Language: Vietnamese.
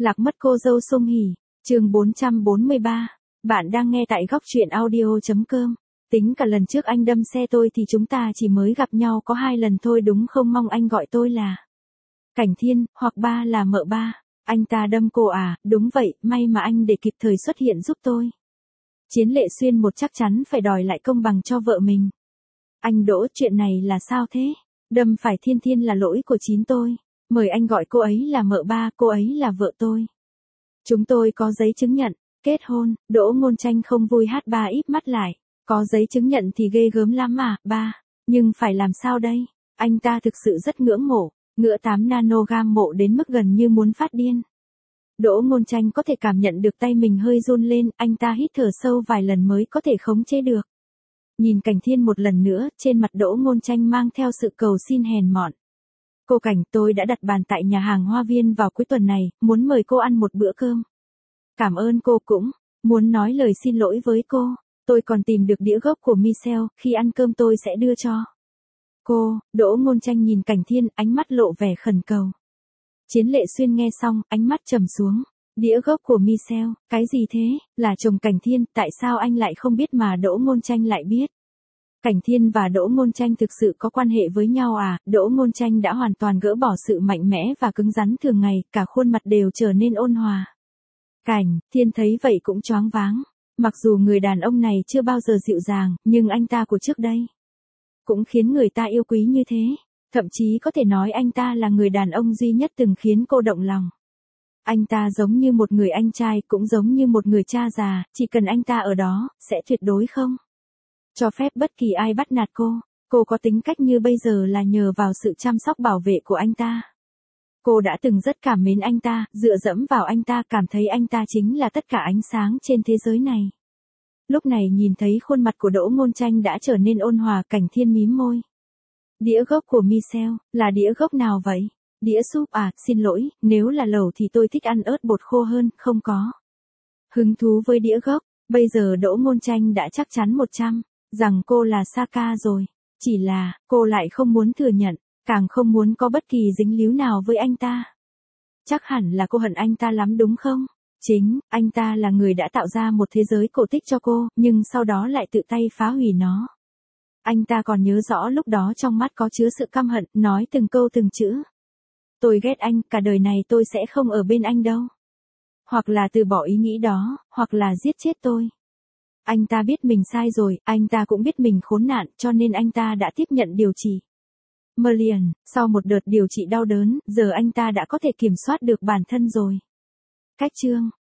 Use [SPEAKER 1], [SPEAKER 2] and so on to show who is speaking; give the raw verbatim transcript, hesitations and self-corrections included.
[SPEAKER 1] Lạc mất cô dâu Song Hỷ, chương bốn trăm bốn mươi ba. Bạn đang nghe tại góc truyện audio.com. Tính cả lần trước anh đâm xe tôi thì chúng ta chỉ mới gặp nhau có hai lần thôi đúng không? Mong anh gọi tôi là Cảnh Thiên, hoặc ba là mợ ba. Anh ta đâm cô à? Đúng vậy, may mà anh để kịp thời xuất hiện giúp tôi. Chiến Lệ Xuyên một chắc chắn phải đòi lại công bằng cho vợ mình. Anh Đỗ, chuyện này là sao thế? Đâm phải Thiên Thiên là lỗi của chính tôi. Mời anh gọi cô ấy là mợ ba, cô ấy là vợ tôi. Chúng tôi có giấy chứng nhận kết hôn. Đỗ Ngôn Tranh không vui hát ba íp mắt lại. Có giấy chứng nhận thì ghê gớm lắm mà, ba. Nhưng phải làm sao đây? Anh ta thực sự rất ngưỡng mộ, ngựa tám nanogam mộ đến mức gần như muốn phát điên. Đỗ Ngôn Tranh có thể cảm nhận được tay mình hơi run lên, anh ta hít thở sâu vài lần mới có thể khống chế được. Nhìn Cảnh Thiên một lần nữa, trên mặt Đỗ Ngôn Tranh mang theo sự cầu xin hèn mọn. Cô Cảnh, tôi đã đặt bàn tại nhà hàng Hoa Viên vào cuối tuần này, muốn mời cô ăn một bữa cơm. Cảm ơn cô, cũng muốn nói lời xin lỗi với cô. Tôi còn tìm được đĩa gốc của Michelle, khi ăn cơm tôi sẽ đưa cho cô. Đỗ Ngôn Tranh nhìn Cảnh Thiên, ánh mắt lộ vẻ khẩn cầu. Chiến Lệ Xuyên nghe xong, ánh mắt trầm xuống. Đĩa gốc của Michelle, cái gì thế? Là chồng Cảnh Thiên, tại sao anh lại không biết mà Đỗ Ngôn Tranh lại biết? Cảnh Thiên và Đỗ Ngôn Tranh thực sự có quan hệ với nhau à? Đỗ Ngôn Tranh đã hoàn toàn gỡ bỏ sự mạnh mẽ và cứng rắn thường ngày, cả khuôn mặt đều trở nên ôn hòa. Cảnh Thiên thấy vậy cũng choáng váng. Mặc dù người đàn ông này chưa bao giờ dịu dàng, nhưng anh ta của trước đây cũng khiến người ta yêu quý như thế. Thậm chí có thể nói anh ta là người đàn ông duy nhất từng khiến cô động lòng. Anh ta giống như một người anh trai, cũng giống như một người cha già, chỉ cần anh ta ở đó, sẽ tuyệt đối không cho phép bất kỳ ai bắt nạt cô. Cô có tính cách như bây giờ là nhờ vào sự chăm sóc bảo vệ của anh ta. Cô đã từng rất cảm mến anh ta, dựa dẫm vào anh ta, cảm thấy anh ta chính là tất cả ánh sáng trên thế giới này. Lúc này nhìn thấy khuôn mặt của Đỗ Ngôn Tranh đã trở nên ôn hòa, Cảnh Thiên mím môi. Đĩa gốc của Michelle, là đĩa gốc nào vậy? Đĩa súp à, xin lỗi, nếu là lẩu thì tôi thích ăn ớt bột khô hơn, không có hứng thú với đĩa gốc. Bây giờ Đỗ Ngôn Tranh đã chắc chắn một trăm rằng cô là Saka rồi. Chỉ là, cô lại không muốn thừa nhận, càng không muốn có bất kỳ dính líu nào với anh ta. Chắc hẳn là cô hận anh ta lắm đúng không? Chính, anh ta là người đã tạo ra một thế giới cổ tích cho cô, nhưng sau đó lại tự tay phá hủy nó. Anh ta còn nhớ rõ lúc đó trong mắt có chứa sự căm hận, nói từng câu từng chữ. Tôi ghét anh, cả đời này tôi sẽ không ở bên anh đâu. Hoặc là từ bỏ ý nghĩ đó, hoặc là giết chết tôi. Anh ta biết mình sai rồi, anh ta cũng biết mình khốn nạn, cho nên anh ta đã tiếp nhận điều trị. Merlion, sau một đợt điều trị đau đớn, giờ anh ta đã có thể kiểm soát được bản thân rồi. Cách chương